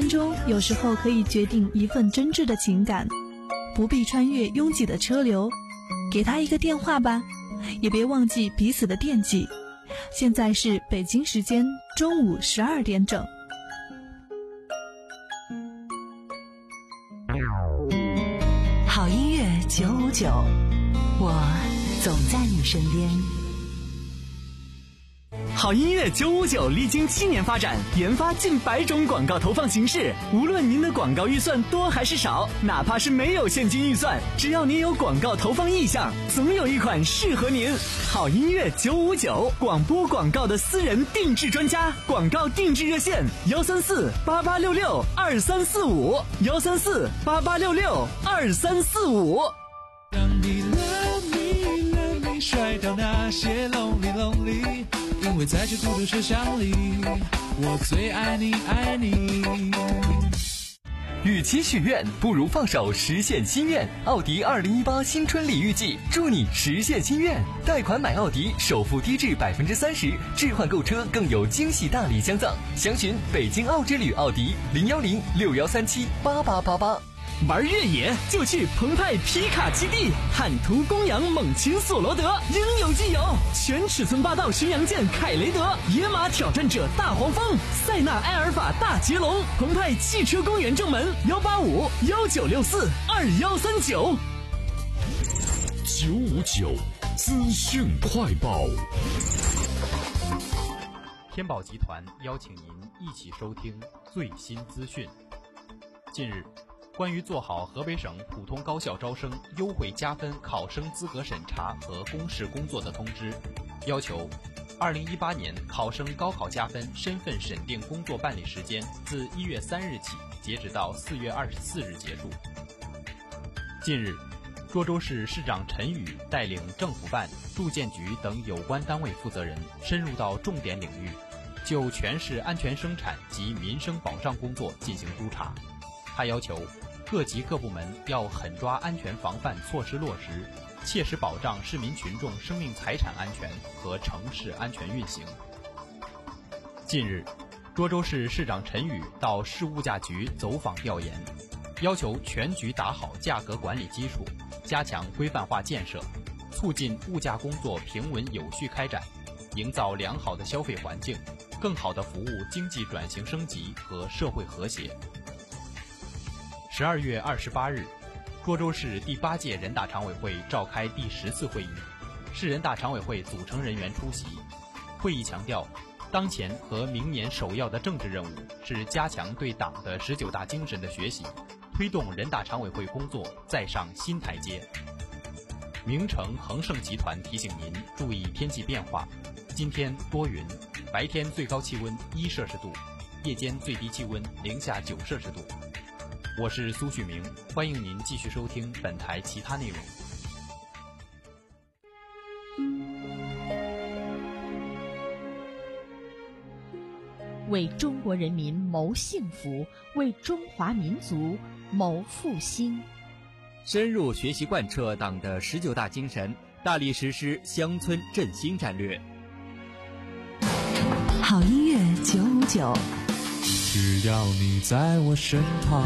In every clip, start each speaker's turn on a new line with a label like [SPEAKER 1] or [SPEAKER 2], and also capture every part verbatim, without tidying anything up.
[SPEAKER 1] 分钟有时候可以决定一份真挚的情感，不必穿越拥挤的车流，给他一个电话吧，也别忘记彼此的惦记。现在是北京时间中午十二点整。
[SPEAKER 2] 好音乐九五九，我总在你身边。
[SPEAKER 3] 好音乐九五九历经七年发展，研发近百种广告投放形式。无论您的广告预算多还是少，哪怕是没有现金预算，只要您有广告投放意向，总有一款适合您。好音乐九五九，广播广告的私人定制专家，广告定制热线：幺三四八八六六二三四五，幺三四八八六六二三四五。
[SPEAKER 4] 让你 love me love me， 甩掉那些 lonely lonely。因为在这孤独车厢里，我最爱你爱你。
[SPEAKER 5] 与其许愿，不如放手实现心愿。奥迪二零一八新春礼遇季，祝你实现心愿。贷款买奥迪，首付低至百分之三十，置换购车更有惊喜大礼相赠。详询北京奥之旅奥迪零幺零六幺三七八八八八。
[SPEAKER 3] 玩越野就去澎湃皮卡基地，汉途公羊猛禽索罗德，应有尽有。全尺寸霸道巡洋舰凯雷德，野马挑战者大黄蜂，塞纳埃尔法大捷龙。澎湃汽车公园正门幺八五幺九六四二幺三九。
[SPEAKER 6] 九五九资讯快报。
[SPEAKER 7] 天宝集团邀请您一起收听最新资讯。近日，关于做好河北省普通高校招生优惠加分考生资格审查和公示工作的通知，要求二零一八年考生高考加分身份审定工作办理时间自一月三日起截止到四月二十四日结束。近日，涿州市市长陈宇带领政府办、住建局等有关单位负责人深入到重点领域，就全市安全生产及民生保障工作进行督查。他要求各级各部门要狠抓安全防范措施落实，切实保障市民群众生命财产安全和城市安全运行。近日，涿州市市长陈宇到市物价局走访调研，要求全局打好价格管理基础，加强规范化建设，促进物价工作平稳有序开展，营造良好的消费环境，更好地服务经济转型升级和社会和谐。十二月二十八日，涿州市第八届人大常委会召开第十次会议，市人大常委会组成人员出席。会议强调，当前和明年首要的政治任务是加强对党的十九大精神的学习，推动人大常委会工作再上新台阶。名城恒盛集团提醒您注意天气变化，今天多云，白天最高气温一摄氏度，夜间最低气温零下九摄氏度。我是苏旭明，欢迎您继续收听本台其他内容。
[SPEAKER 8] 为中国人民谋幸福，为中华民族谋复兴。
[SPEAKER 9] 深入学习贯彻党的十九大精神，大力实施乡村振兴战略。
[SPEAKER 2] 好音乐九五九，
[SPEAKER 4] 只要你在我身旁。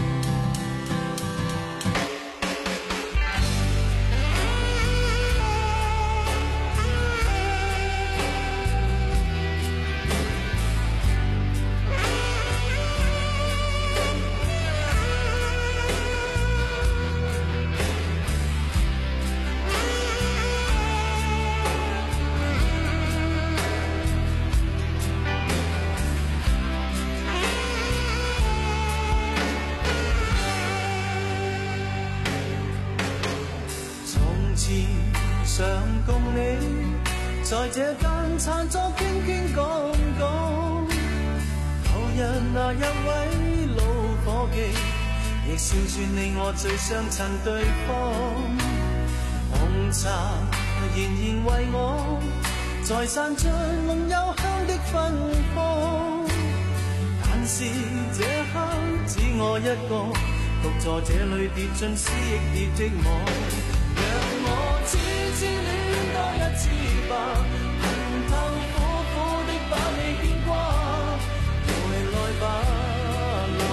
[SPEAKER 10] 想共你在這間餐桌傾傾講講，舊日那一位老夥計，亦笑說你我最相襯對方。紅茶仍然為我在散着濃幽香的芬芳，但是這刻只我一個獨坐這裏跌進思憶跌的我。痴痴戀多一次吧，恨透苦苦的把你牽掛，回來吧，來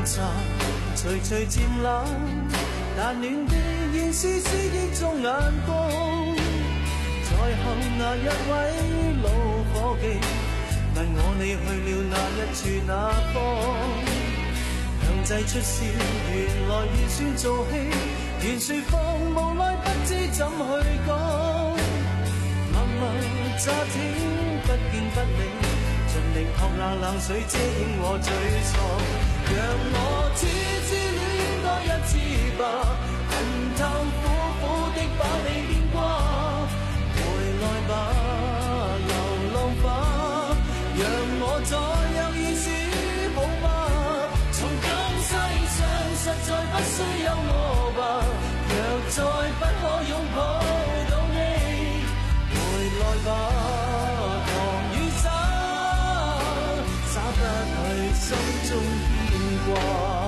[SPEAKER 10] 茶徐徐漸冷，但暖的現是思憶中眼光。在後那一位老伙計問我你去了那一處那方，強制出笑，原來預算做戲，原說謊，無奈不知怎去講。默默乍聽不見不理，盡力學那冷水遮掩我沮喪。讓我痴痴戀多一次吧，恨透苦苦的把你牽掛。回來吧，流浪吧，讓我再有意思好嗎？從今世上實在不需有我吧，若再不可擁抱到你，回來吧，狂與灑，灑不去心中牽掛。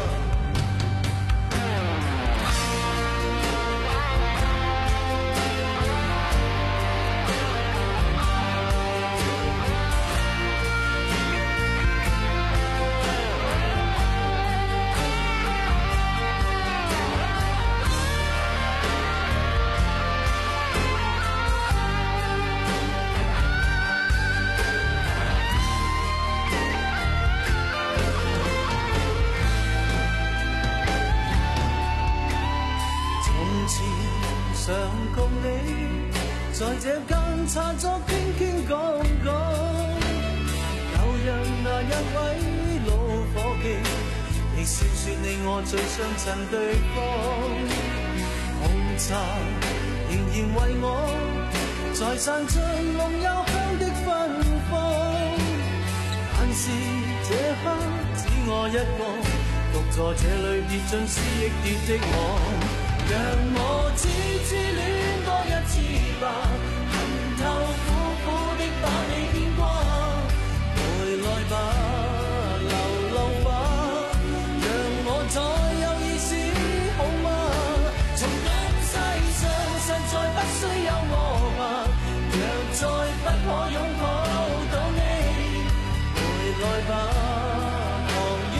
[SPEAKER 10] 常共你在這間餐桌傾傾講講，舊日那一位老伙計，亦笑說你我最相襯對方。紅茶仍然為我在散出濃幽香的芬芳，但是這刻只我一個，獨坐這裏跌進思憶跌的我。讓我痴痴戀多一次吧，恨透苦苦的把你牽掛。回來吧，流浪吧，讓我再有意思好嗎？從今世上實在不需有我吧，若再不可擁抱到你，回來吧，狂與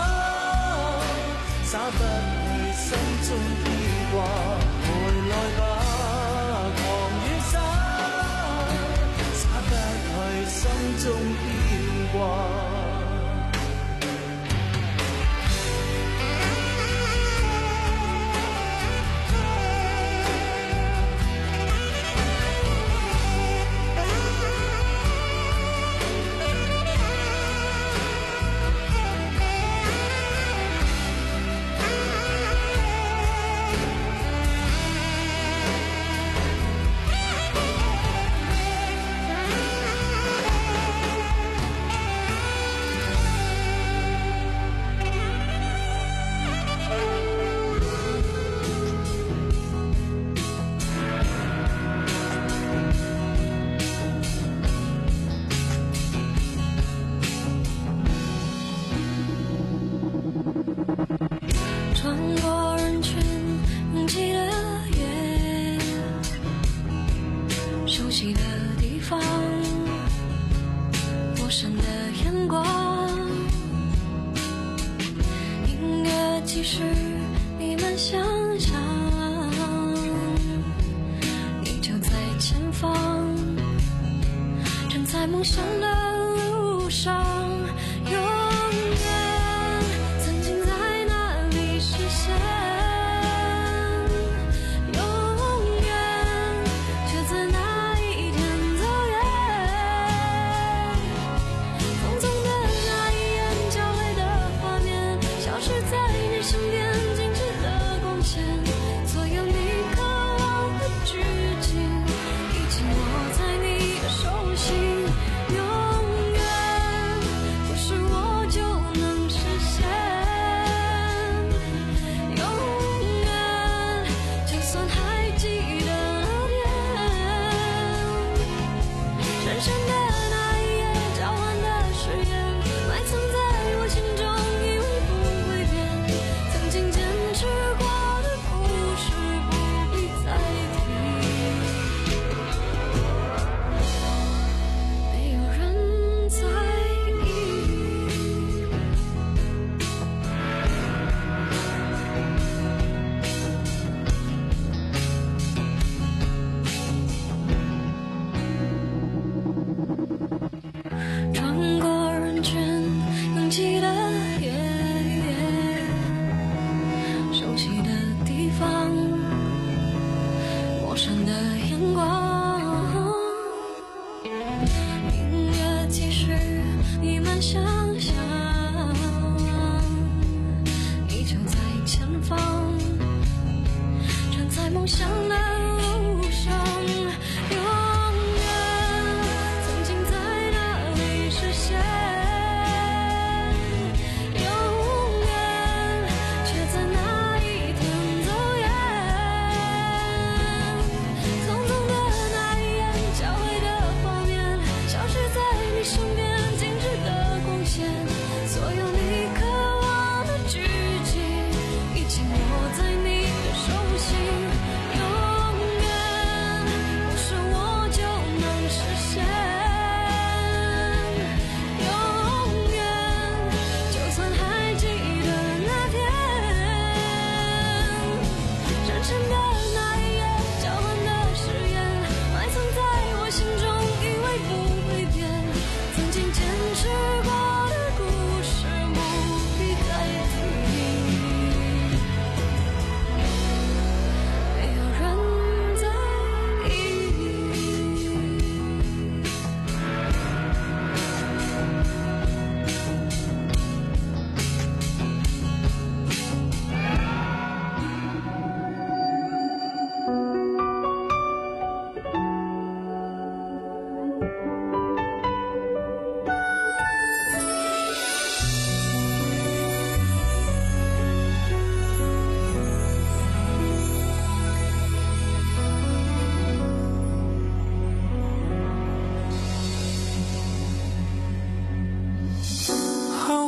[SPEAKER 10] 灑，灑不去心中回來吧，狂與灑，灑不去心中牽掛。
[SPEAKER 11] 手心，拥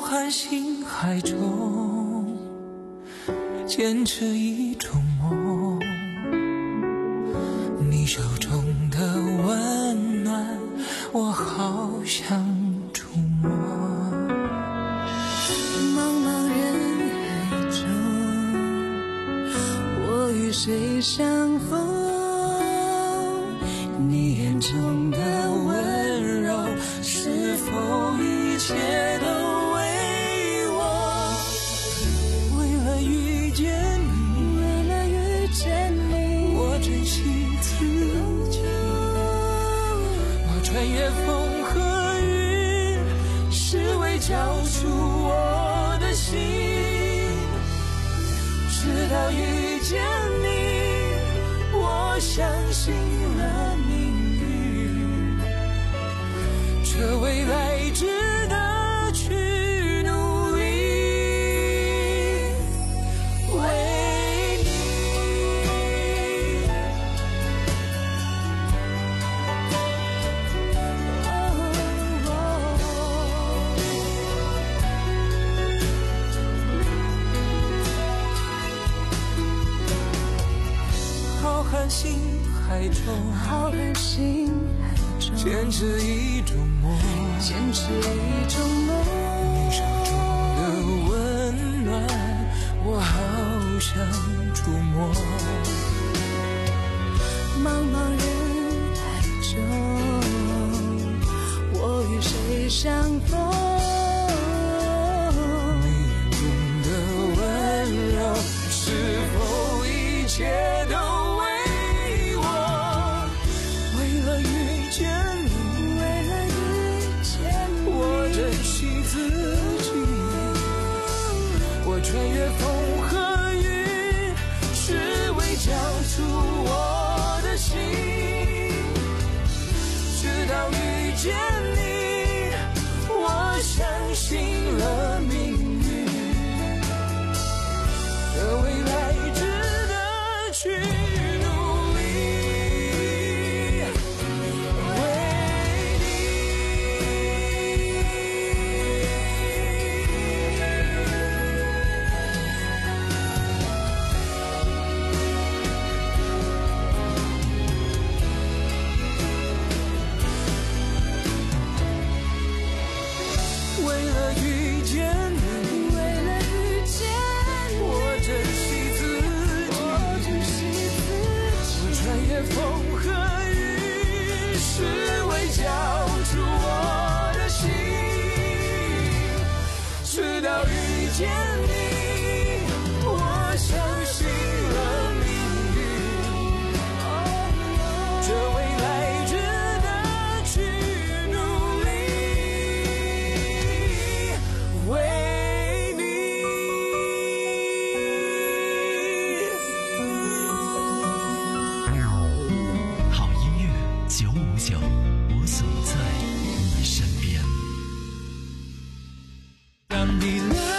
[SPEAKER 10] 瀚星海中坚持一种梦，你手中的温暖我好想触摸。茫茫人海中，我与谁相逢？你眼中的温柔，是否一切都为我？为了遇见你，为了遇见你，我珍惜自己。我穿越风和雨，是为交出我的心。直到遇见你，我相信了命运，这未来值得去努力。为你，浩瀚星海中，浩瀚星海中，坚持一种梦，坚持一种梦。你手中的温暖，我好想触摸。茫茫人海中，我与谁相逢？你眼中的温柔，是否一切都穿越风和雨，是为交出我的心。直到遇见你，我相信了命运，这未来值得去努力。为见你，我相信了命运，这未来值得去努力。为你，
[SPEAKER 3] 好音乐九五九，我总在你身边。
[SPEAKER 4] 当你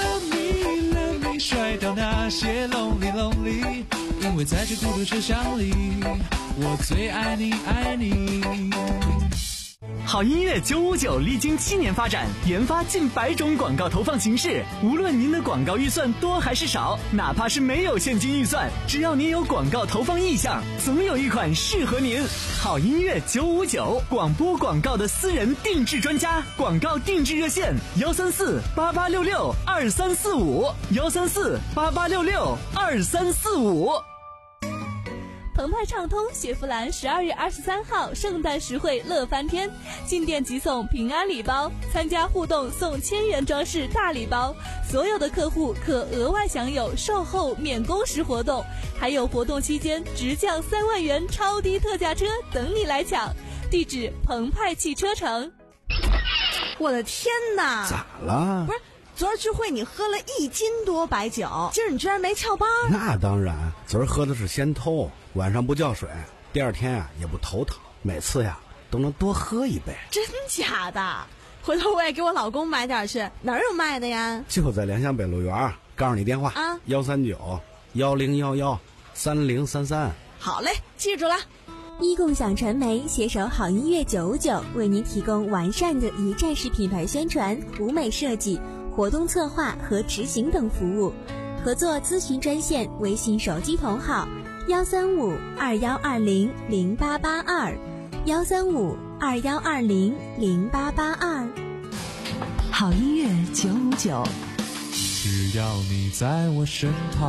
[SPEAKER 4] 甩掉那些 lonely lonely， 因为在这孤独车厢里，我最爱你爱你。
[SPEAKER 3] 好音乐九五九历经七年发展，研发近百种广告投放形式。无论您的广告预算多还是少，哪怕是没有现金预算，只要您有广告投放意向，总有一款适合您。好音乐九五九，广播广告的私人定制专家，广告定制热线：幺三四八八六六二三四五，幺三四八八六六二三四五。
[SPEAKER 1] 澎湃畅通雪佛兰十二月二十三号圣诞实惠乐翻天，进店即送平安礼包，参加互动送千元装饰大礼包，所有的客户可额外享有售后免工时活动，还有活动期间直降三万元超低特价车等你来抢。地址澎湃汽车城。
[SPEAKER 11] 我的天哪！
[SPEAKER 12] 咋了？
[SPEAKER 11] 不是，昨儿聚会你喝了一斤多白酒，今儿你居然没翘班？
[SPEAKER 12] 那当然，昨儿喝的是仙偷，晚上不叫水，第二天啊也不头疼，每次呀都能多喝一杯。
[SPEAKER 11] 真假的？回头我也给我老公买点去，哪儿有卖的呀？
[SPEAKER 12] 就在联想北路园，告诉你电话啊，幺三九幺零幺幺三零三三。
[SPEAKER 11] 好嘞，记住了。
[SPEAKER 13] 一共享传媒携手好音乐九五九，为您提供完善的一站式品牌宣传、舞美设计、 活动策划和执行等服务。合作咨询专线：微信手机同号幺三五二幺二零零八八二，幺三五二幺二零零八八二。
[SPEAKER 2] 好音乐九五九，
[SPEAKER 4] 只要你在我身旁。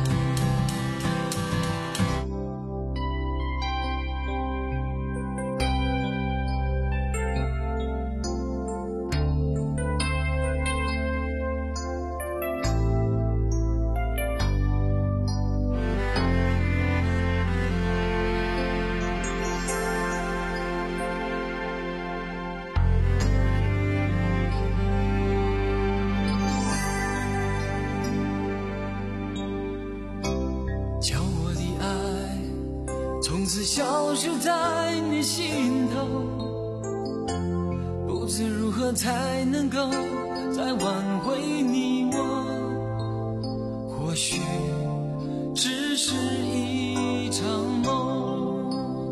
[SPEAKER 10] 消失在你心头，不知如何才能够再挽回你我，或许只是一场梦。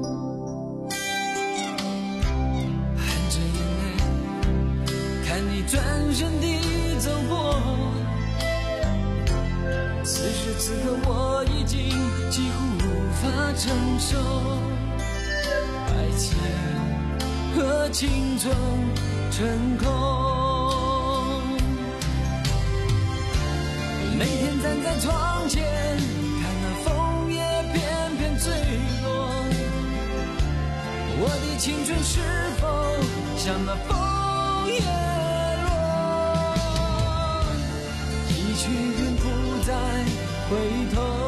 [SPEAKER 10] 含着眼泪看你转身地走过，此时此刻我已经几乎无法承受，爱情和青春成空。每天站在窗前，看那枫叶片片坠落，我的青春是否像那枫叶落，一去便不再回头。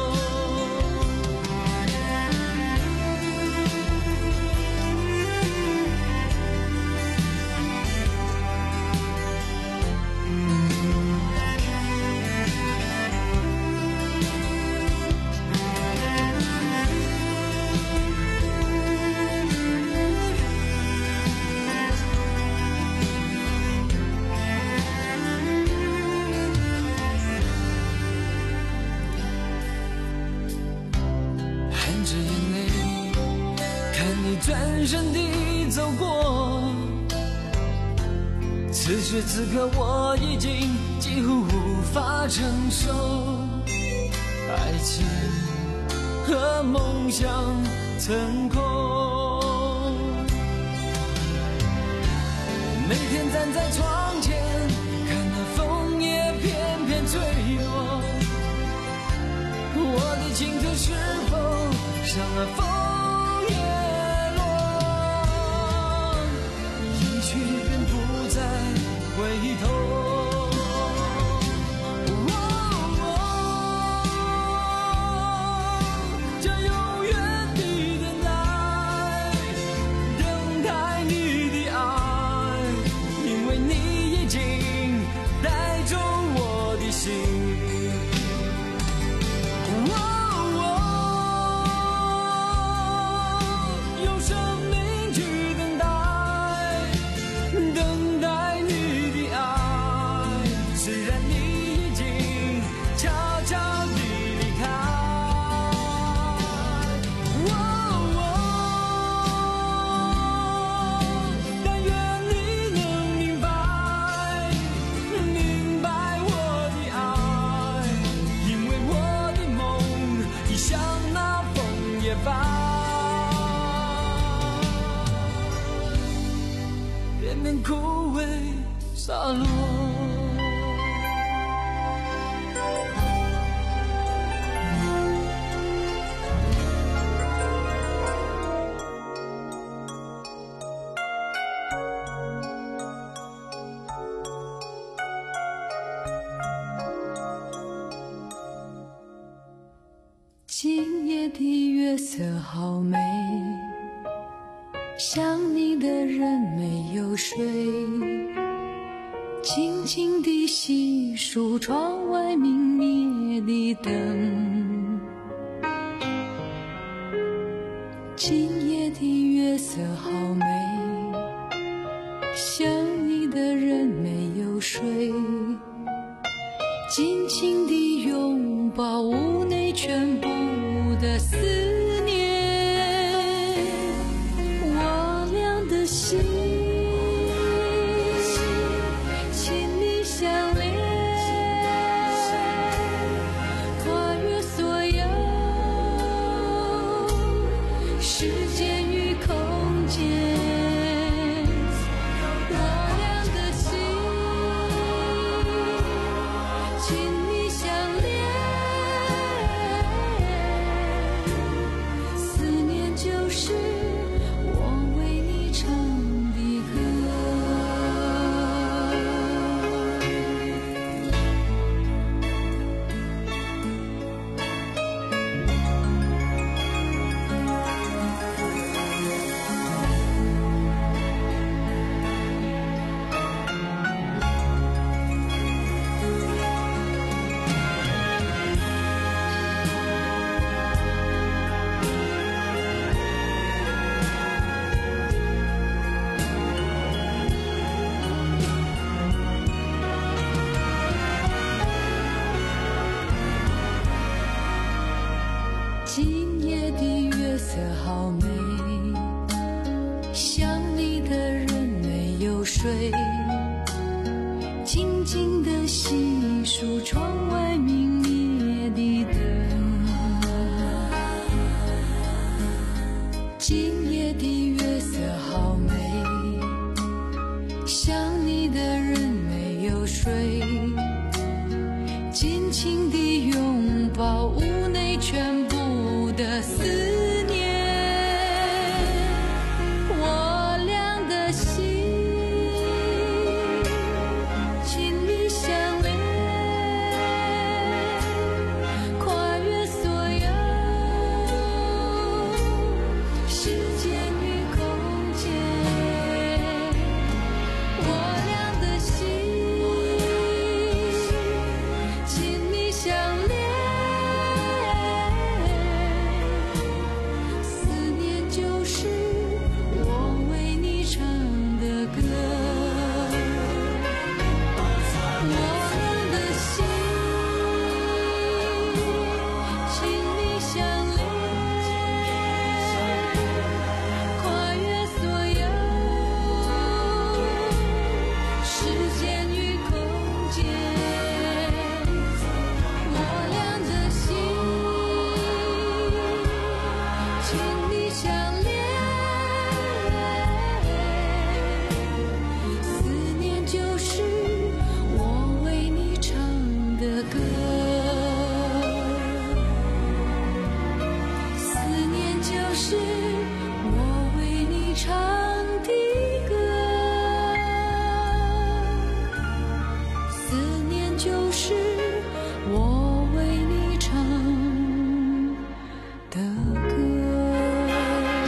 [SPEAKER 10] 转身地走过，此时此刻我已经几乎无法承受，爱情和梦想成空。每天站在窗前，看那枫叶片片坠落，我的青春是否像那枫叶去便不再回头。哦哦，这永远的等待，等待你的爱，因为你已经带走我的心。哦哦，用生命去等待。等待你的爱，虽然你已经悄悄地离开。哦哦，但愿你能明白，明白我的爱，因为我的梦已像那枫叶般。片片枯萎洒落，
[SPEAKER 14] 今夜的月色好美，想你的人没有睡，轻轻地细数窗外明灭的灯。今夜的月色好美，想你的人没有睡，紧紧地拥抱屋内全部的思念，我俩的心，请你相今夜的月色好美，想你的人没有睡，静静地细数窗外明灭的灯。今夜的月色好美，想你的人没有睡，紧紧地拥抱屋内全部的思念。我俩的心紧密相连，跨越所有时间与空间。我俩的心紧密相连，思念就是我为你唱的歌。我俩的心紧密相连，跨越所有时间与空间。我俩的心紧密相连，思念就是我为你唱的歌。思念就是我为你唱的歌。思念就是我为你唱的歌。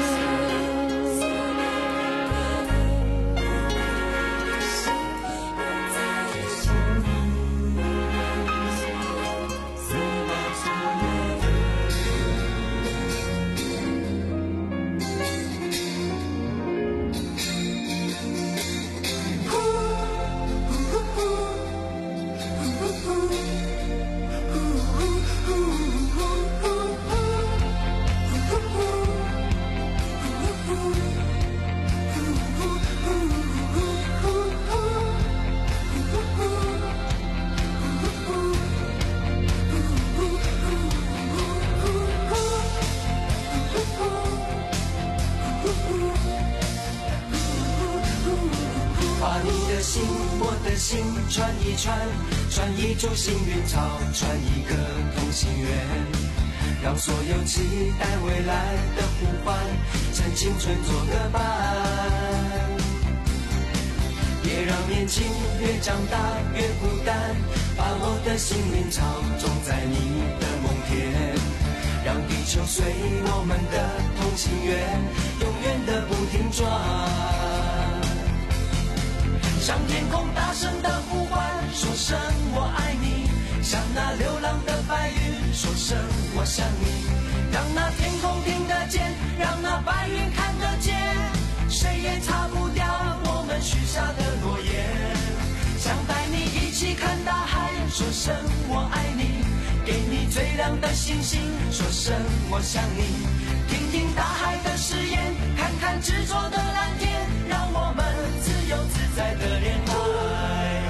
[SPEAKER 10] 把你的心，我的心串一串，串一株幸运草，串一个同心圆，让所有期待未来的呼唤，趁青春做个伴。别让年轻越长大越孤单，把我的幸运草种在你的梦田，让地球随我们的同心圆，永远的不停转。向天空大声的呼唤，说声我爱你，像那流浪的白云，说声我想你，让那天空听得见，让那白云看得见，谁也擦不掉我们许下的诺言。想带你一起看大海，说声我爱你，给你最亮的星星，说声我想你，听听大海的誓言，看看执着的蓝天，让我们自由自在的恋爱。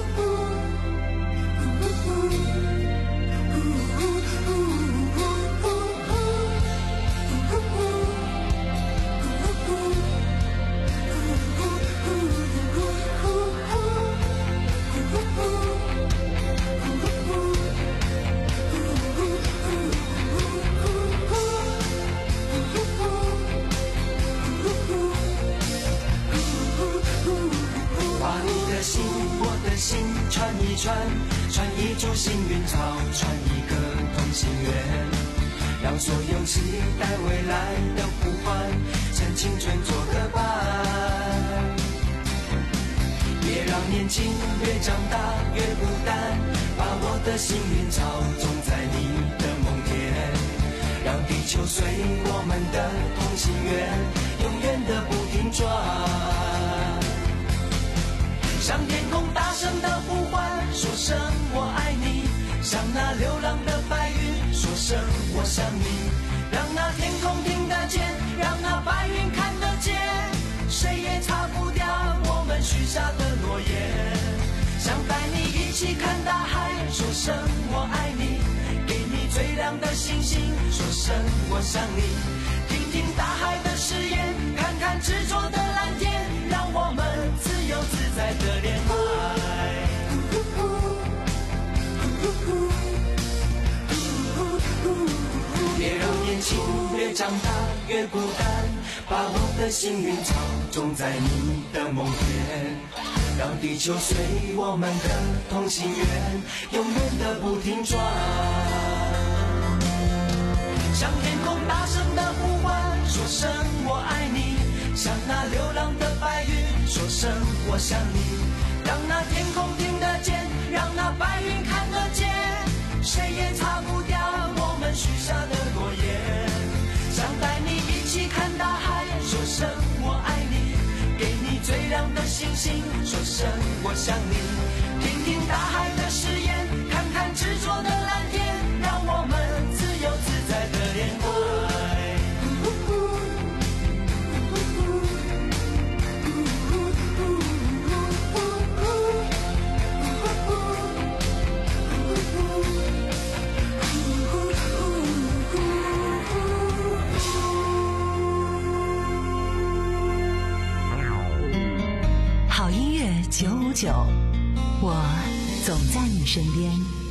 [SPEAKER 10] 心串一串，串一株幸运草，串一个同心圆，让所有期待未来的呼唤，趁青春做个伴。别让年轻越长大越孤单，把我的幸运草种在你的梦田，让地球随我们的同心圆，永远的不停转。向天空大声的呼唤，说声我爱你，像那流浪的白云，说声我想你， 说声我爱你，给你最亮的星星，说声我想你。听听大海的誓言，看看执着的蓝天，让我们自由自在的恋爱。别让年轻越长大越孤单，把我的幸运草种在你的梦田，让地球随我们的同心圆永远的不停转。向天空大声的呼唤，说声我爱你，向那流浪的白云说声我想你，让那天空听得见，让那白云看得见，谁也擦不掉我们许下的诺言。想带你一起看大海，说声我爱你，给你最亮的星星，说声我想你。听听大海的誓言，看看执着的蓝天，让我们自由自在的恋爱。
[SPEAKER 2] 好音乐九五九，我总在你身边。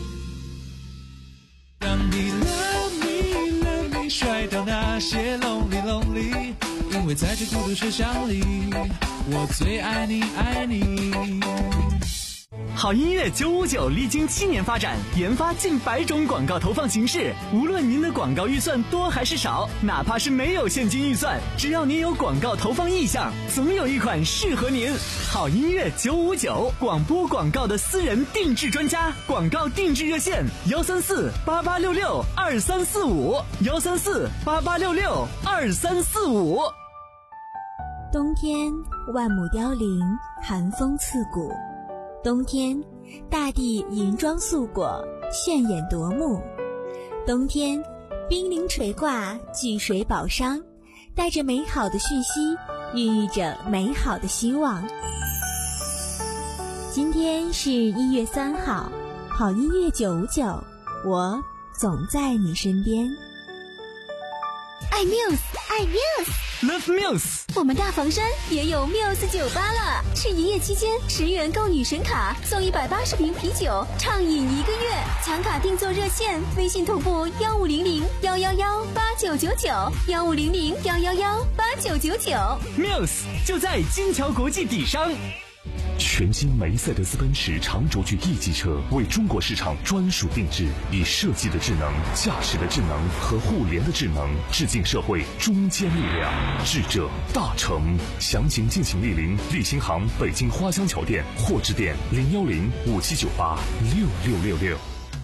[SPEAKER 4] 让你 love me love me 甩掉那些 lonely lonely， 因为在这孤独车厢里，我最爱你爱你。
[SPEAKER 3] 好音乐九五九历经七年发展，研发近百种广告投放形式。无论您的广告预算多还是少，哪怕是没有现金预算，只要您有广告投放意向，总有一款适合您。好音乐九五九，广播广告的私人定制专家，广告定制热线：幺三四八八六六二三四五，幺三四八八六六二三四五。
[SPEAKER 13] 冬天万木凋零，寒风刺骨。冬天，大地银装素裹，炫眼夺目。冬天，冰凌垂挂，巨水宝商，带着美好的讯息，孕育着美好的希望。今天是一月三号，好音乐九五九，我总在你身边。
[SPEAKER 15] 爱 Muse， 爱 Muse，Love
[SPEAKER 3] Muse。
[SPEAKER 15] 我们大房山也有 Muse 酒吧了，是营业期间十元购女神卡送一百八十瓶啤酒，畅饮一个月。抢卡订座热线：微信同步幺五零零幺幺幺八九九九，幺五零零幺幺幺八九九九。
[SPEAKER 3] Muse 就在金桥国际底商。
[SPEAKER 6] 全新梅赛德斯奔驰长轴距 E 级车为中国市场专属定制，以设计的智能、驾驶的智能和互联的智能，致敬社会中坚力量，智者大成。详情敬请莅临立新行北京花乡桥店或致电零幺零五七九八六六六六。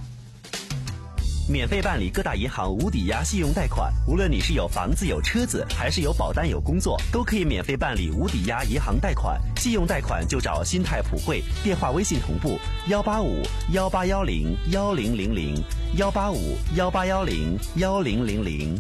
[SPEAKER 16] 免费办理各大银行无抵押信用贷款，无论你是有房子有车子，还是有保单有工作，都可以免费办理无抵押银行贷款。信用贷款就找新泰普惠，电话微信同步幺八五幺八幺零幺零零零幺八五幺八幺零幺零零零。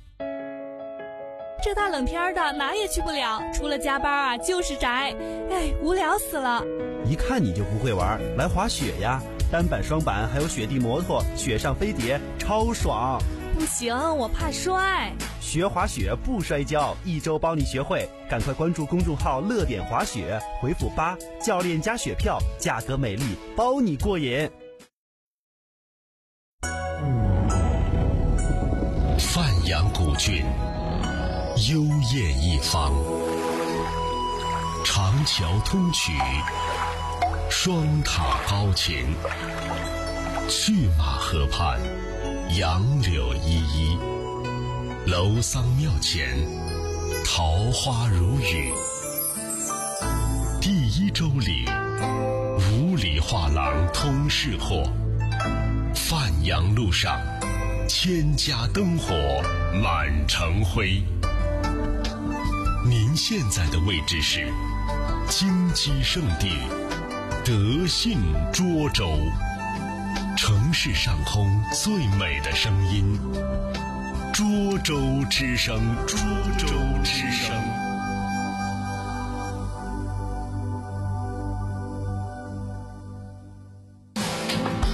[SPEAKER 1] 这大冷天的哪也去不了，除了加班啊就是宅，哎，无聊死了。
[SPEAKER 16] 一看你就不会玩，来滑雪呀！单板、双板还有雪地摩托，雪上飞碟，超爽！
[SPEAKER 1] 不行，我怕摔。
[SPEAKER 16] 学滑雪不摔跤，一周帮你学会。赶快关注公众号“乐点滑雪”，回复八，教练加雪票，价格美丽，包你过瘾。
[SPEAKER 6] 范阳古郡，幽艳一方，长桥通衢，双塔高擎，去马河畔，杨柳依依，楼桑庙前，桃花如雨。第一周里，五里画廊通市货，范阳路上，千家灯火满城灰。您现在的位置是金鸡圣地德信涿州，城市上空最美的声音，涿州之声，涿州之声。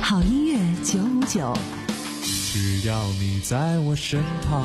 [SPEAKER 2] 好音乐九五九，
[SPEAKER 4] 只要你在我身旁。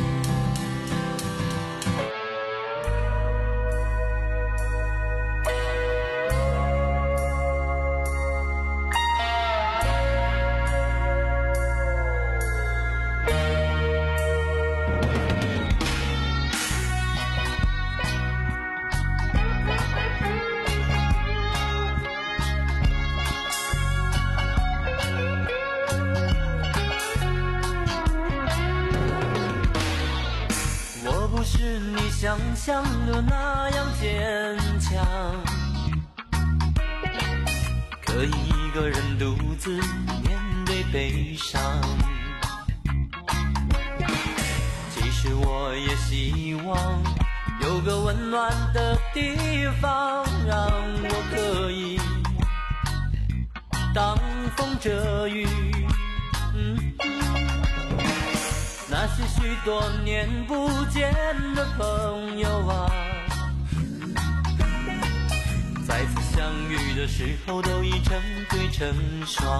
[SPEAKER 10] 想象的那样坚强，可以一个人独自面对悲伤。其实我也希望有个温暖的地方，让我可以挡风遮雨。嗯那些许多年不见的朋友啊，再次相遇的时候都已成对成双。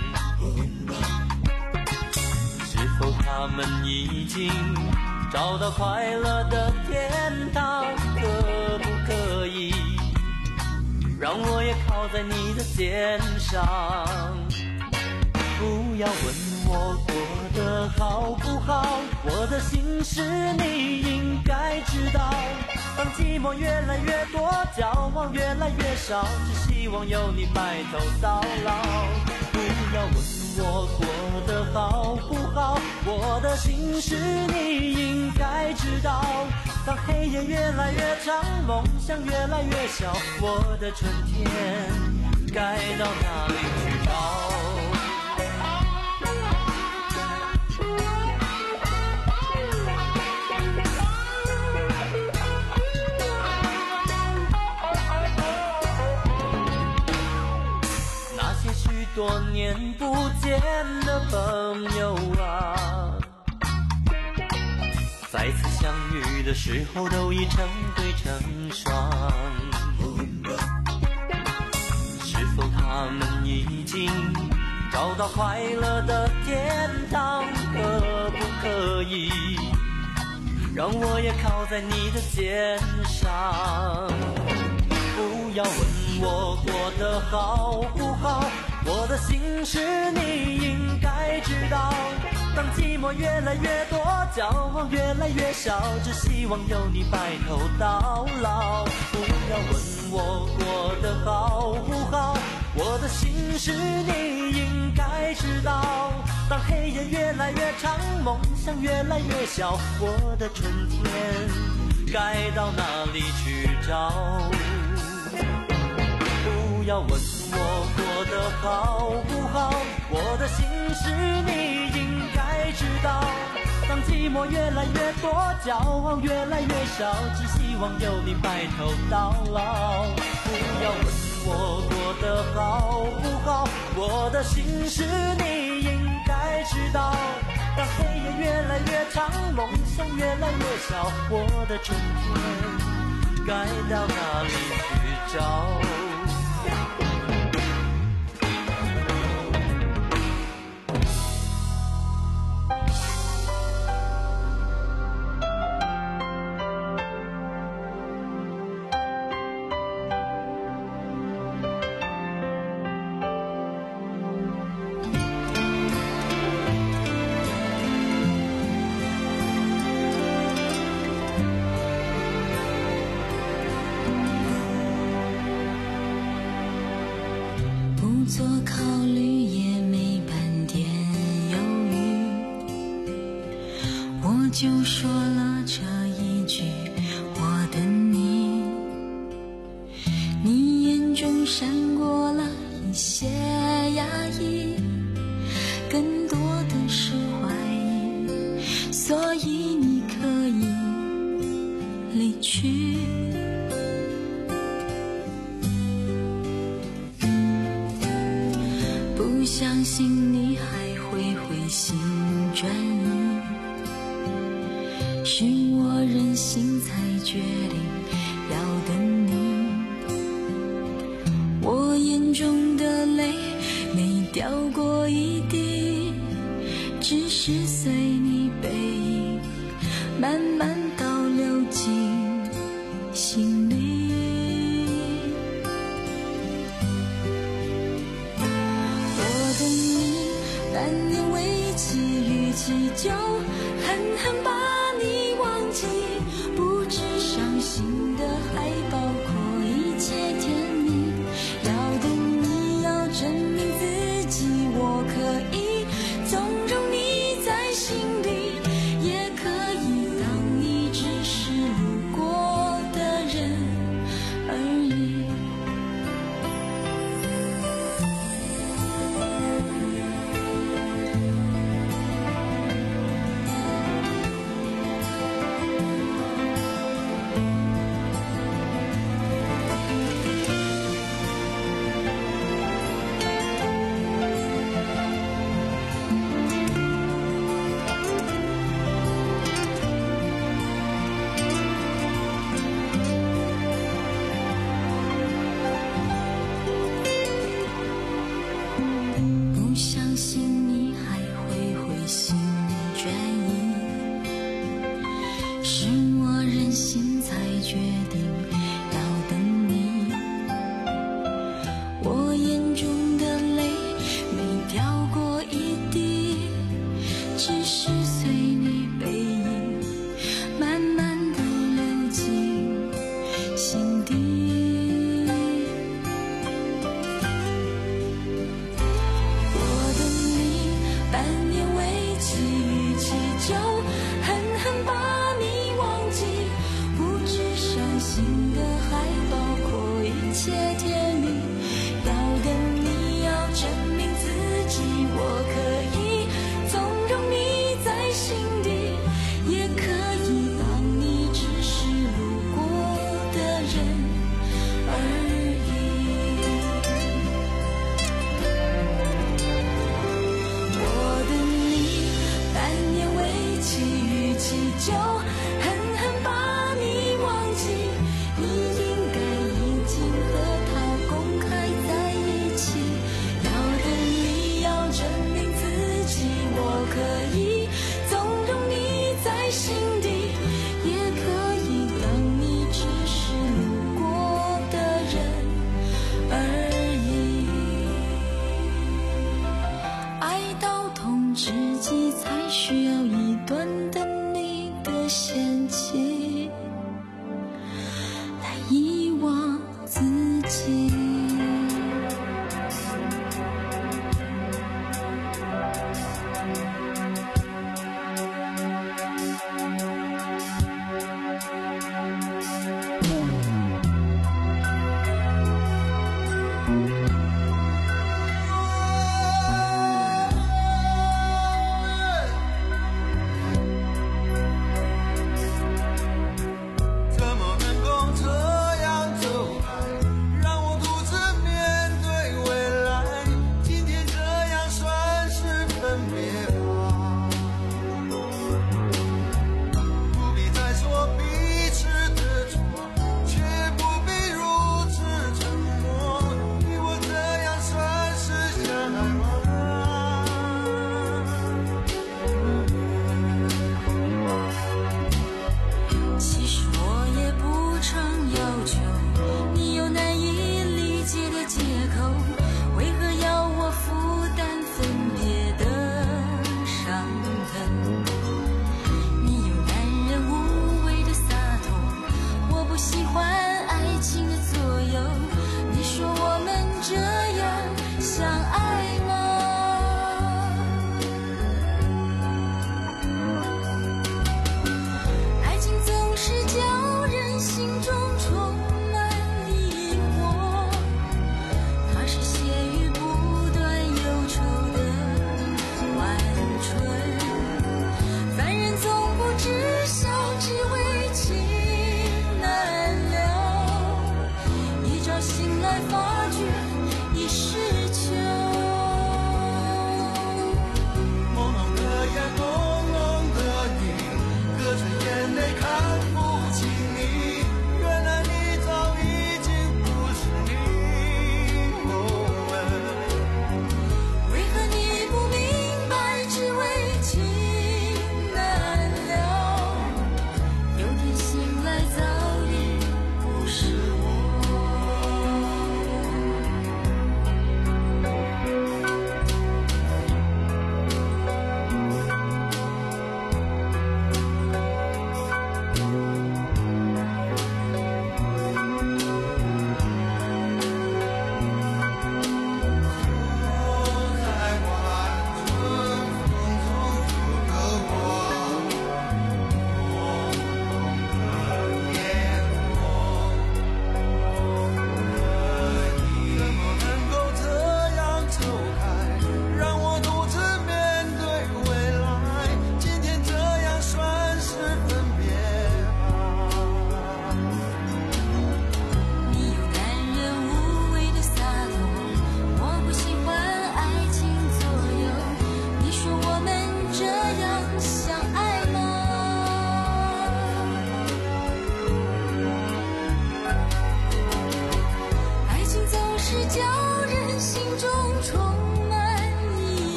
[SPEAKER 10] 是否他们已经找到快乐的天堂？可不可以让我也靠在你的肩上？不要问我过得好不好，我的心事你应该知道。当寂寞越来越多，交往越来越少，只希望有你白头到老。不要问我过得好不好，我的心事你应该知道。当黑夜越来越长，梦想越来越小，我的春天该到哪里去找？多年不见的朋友啊，再次相遇的时候都已成对成双。是否他们已经找到快乐的天堂？可不可以让我也靠在你的肩上？不要问我过得好不好，我的心事你应该知道。当寂寞越来越多，交往越来越少，只希望有你白头到老。不要问我过得好不好，我的心事你应该知道。当黑夜越来越长，梦想越来越小，我的春天该到哪里去找？不要问我过得好不好，我的心事你应该知道。当寂寞越来越多，交往越来越少，只希望有你白头到老。不要问我过得好不好，我的心事你应该知道。当黑夜越来越长，梦想越来越小，我的春天该到哪里去找？
[SPEAKER 14] 做考虑也没半点犹豫，我就说了这一句我等你。你眼中闪过了一些压抑，更多的是怀疑，所以你可以离去。不相信你还会回心转意，是我任性才决定要等你。我眼中的泪没掉过一滴，只是随你背影慢慢倒流进心里。我等你半年为期，逾期就狠狠把你忘记，不止伤心的还包括一切甜蜜。要等你要证明自己，我可以纵容你在心里，也可以当你只是路过的人而已。不相信你还会回心转意，是我任性才决定要等你。我眼中的泪没掉过一滴，只是随你背影慢慢地流进心底。半年为期，逾期就狠狠把你忘记，不止伤心的还包括一切甜蜜。要等你要证明自己，我可以纵容你在心底，也可以当你只是路过的人而已。逾期就狠狠把你忘记，你应该已经和他公开在一起。要等你要证明自己，我可以纵容你在心底，也可以当你只是路过的人而已。爱到痛之际才需要一段等你的嫌弃，来遗忘自己。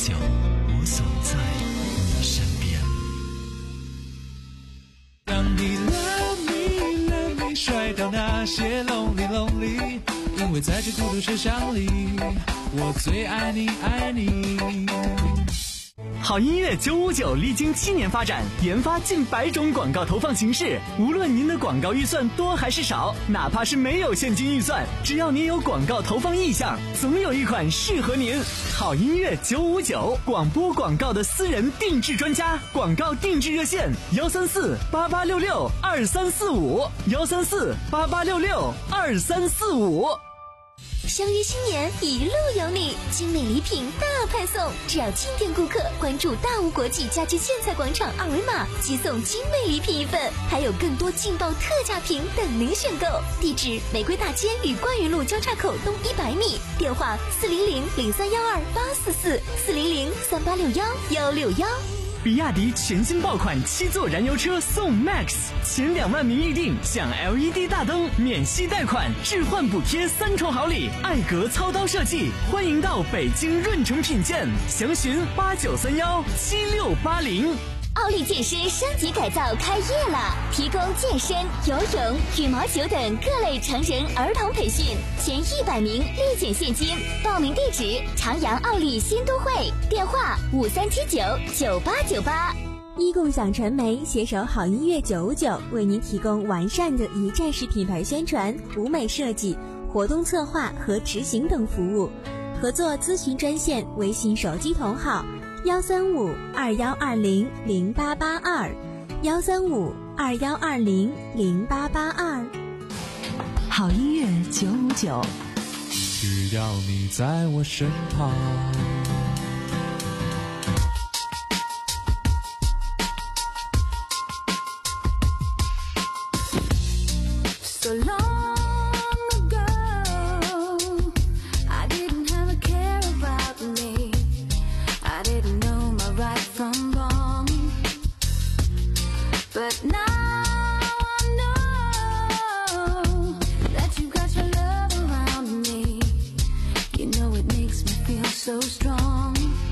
[SPEAKER 6] 九，我总在你身边。
[SPEAKER 4] 当你 love me love me 甩掉那些 lonely lonely， 因为在这孤独车厢里，我最爱你爱你。
[SPEAKER 3] 好音乐九五九历经七年发展，研发近百种广告投放形式。无论您的广告预算多还是少，哪怕是没有现金预算，只要您有广告投放意向，总有一款适合您。好音乐九五九，广播广告的私人定制专家，广告定制热线幺三四八八六六二三四五幺三四八八六六二三四五。
[SPEAKER 15] 相约新年，一路有你，精美礼品大派送，只要进店顾客关注大吴国际家居建材广场二维码，即送精美礼品一份，还有更多劲爆特价品等您选购。地址：玫瑰大街与冠云路交叉口东一百米，电话：四零零零三幺二八四四四零零三八六幺幺六幺。
[SPEAKER 3] 比亚迪全新爆款七座燃油车送 Max， 前两万名预定享 L E D 大灯、免息贷款、置换补贴三重好礼，艾格操刀设计，欢迎到北京润城品鉴，详询八九三幺七六八零。
[SPEAKER 15] 奥利健身升级改造开业了，提供健身、游泳、羽毛球等各类成人儿童培训，前一百名立减现金。报名地址：长阳奥利新都会，电话：五三七九九八九八。
[SPEAKER 13] 一共享传媒携手好音乐九五九，为您提供完善的一站式品牌宣传、舞美设计、活动策划和执行等服务。合作咨询专线：微信手机同号。幺三五二幺二零零八八二，幺三五二幺二零零八八二。
[SPEAKER 2] 好音乐九五九，
[SPEAKER 4] 只要你在我身旁。
[SPEAKER 14] So long ago, I didn't have a care about me. I didn't know my right from wrong, but now I know that you got your love around me. You know it makes me feel so strong.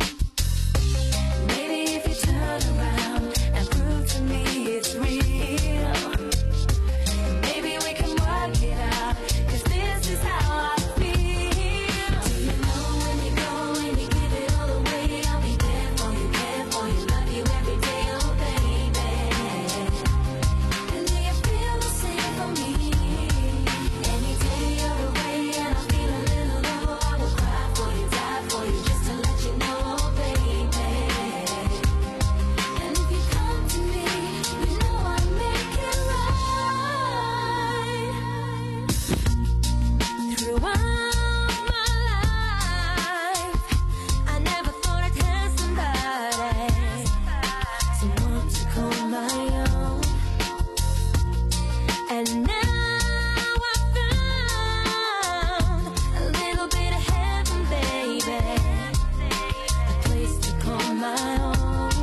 [SPEAKER 14] Maybe if you turn around and prove to me it's real, maybe we can work it out, 'cause this is how I feel. Do you know when you go and you give it all away, I'll be there for you, care for you, love you every day, oh baby. And do you feel the same for me? Any day you're away and I feel a little low, I will cry for you, die for you, just to let you know, oh baby. And if you come to me, you know I'll make it right. Throughout my life, I never thought I'd have somebody, someone to call my own. And now I found a little bit of heaven, baby, a place to call my own.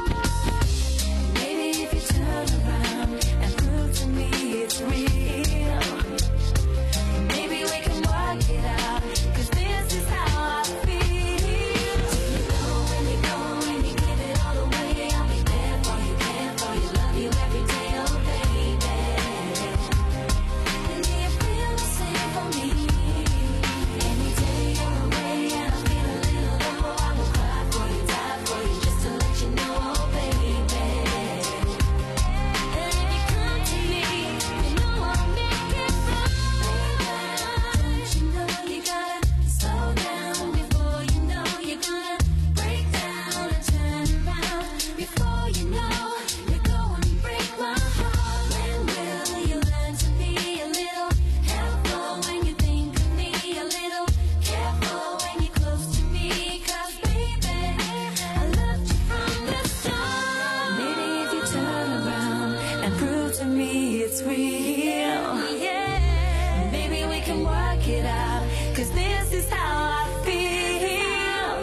[SPEAKER 14] Maybe if you turn around and prove to me it's real, maybe we can work it out, 'cause this is how I feel. Do you know when you go and you give it all away, I'll be there for you, care for you, love you every day, oh baby. And do you feel the same for me? Any day you're away and I feel a little low, I will cry for you, die for you, just to let you know, oh baby. And if you come to me, you know I'll make it right. Don't you know you gotta slow down before you know you're gonna break down and turn around. Before you know you're going break my heart. When will you learn to be a little helpful when you think of me? A little careful when you're close to me. 'Cause baby, I loved you from the start. Maybe if you turn around and prove to me it's real, yeah, maybe we can work it out, 'cause this is how I feel.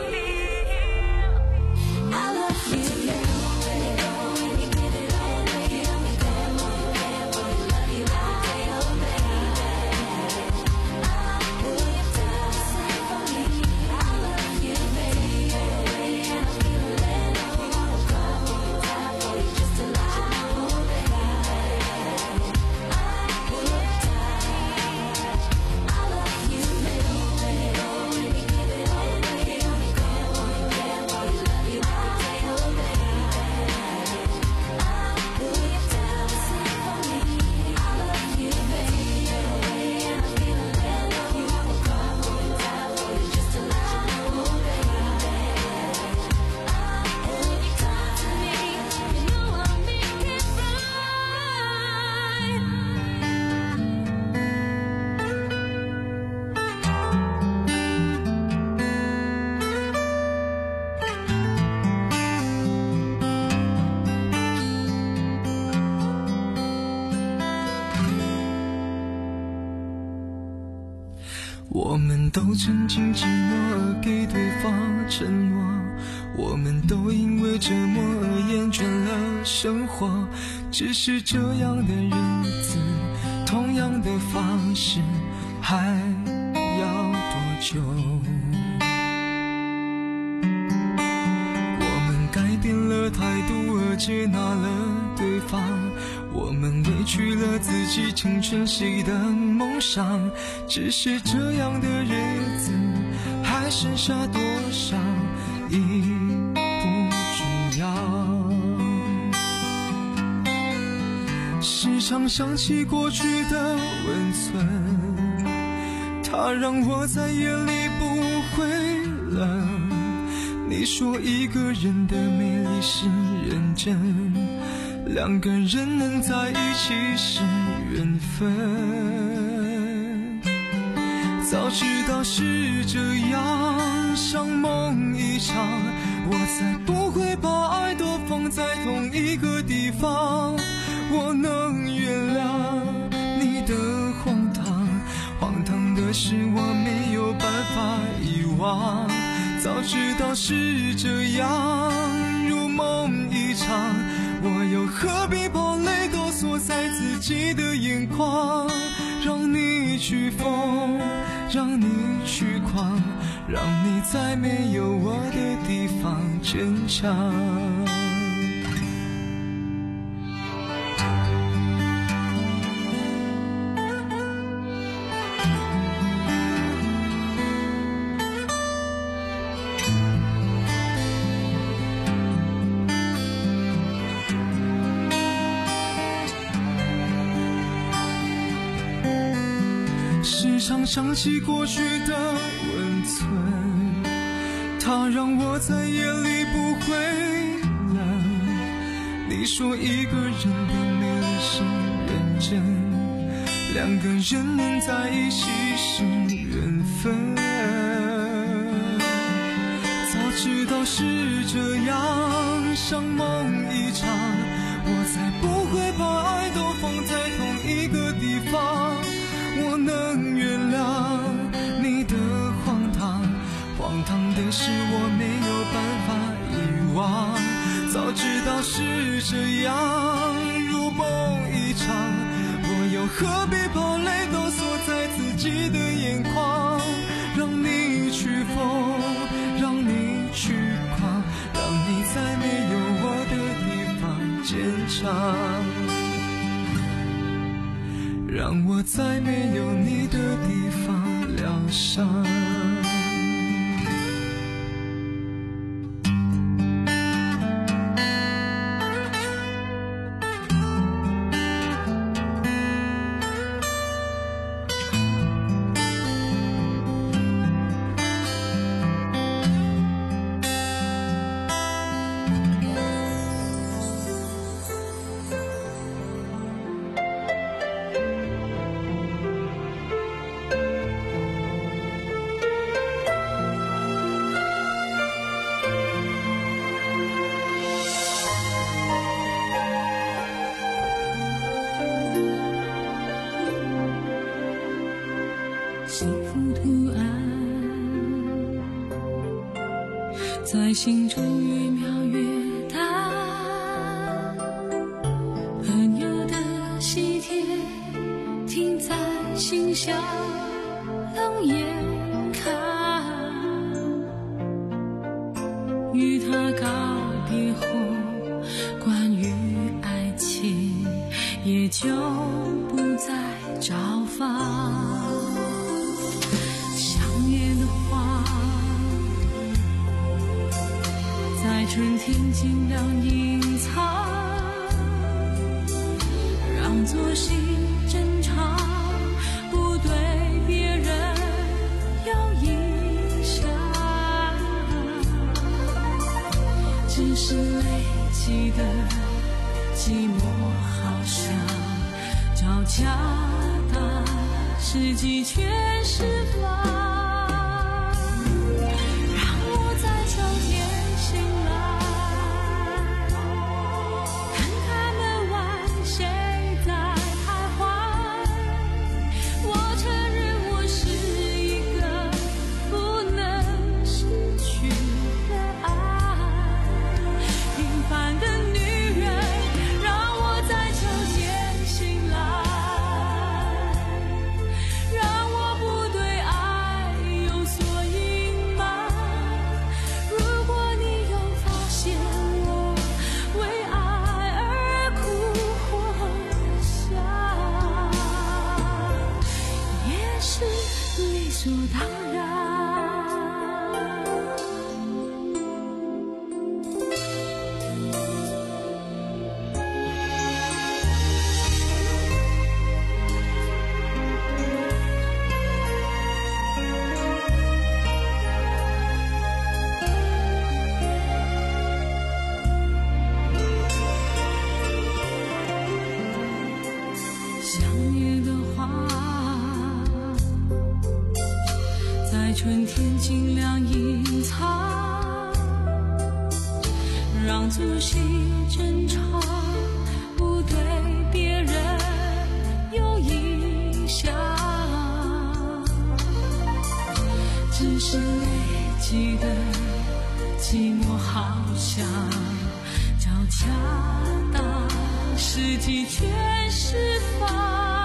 [SPEAKER 14] I love you. When you go and you give it all away, I'll be there for you, care for you, love you every day, oh baby. I would die for me. I love you, baby.
[SPEAKER 4] 我们都曾经寂寞而给对方承诺，我们都因为折磨而厌倦了生活。只是这样的日子，同样的方式，还要多久？我们改变了态度而接纳了对方，我们委屈了自己，成全谁的梦想？只是这样的日子，还剩下多少已不重要。时常想起过去的温存，它让我在夜里不会冷。你说一个人的美丽是认真，两个人能在一起是缘分。早知道是这样，像梦一场，我才不会把爱都放在同一个地方。我能原谅你的荒唐，荒唐的是我没有办法遗忘。早知道是这样，如梦一场，我又何必把泪都锁在自己的眼眶？让你去疯，让你去狂，让你在没有我的地方坚强。时常想起过去的温存，它让我在夜里不会冷。你说一个人的美丽是认真，两个人能在一起是缘分。早知道是这样，像梦一场，我才不会把爱都放在同一个地方。我能原谅你的荒唐，荒唐的是我没有办法遗忘。早知道是这样，如梦一场，我又何必把泪都锁在自己的眼眶？让你去疯，让你去狂，让你在没有我的地方坚强。让我在没有你的地方疗伤。
[SPEAKER 14] 在心中越描越大，朋友的喜帖停在信箱，冷眼看。与他告别后，关于爱情也就不再找访。想念的话在春天尽量隐藏，让作息正常，不对别人有影响。只是累积的寂寞好像招架大世纪全释放。一是理所当然。春天尽量隐藏，让足息争吵不对别人有影响，只是累积的寂寞好像交加大，实际却释放。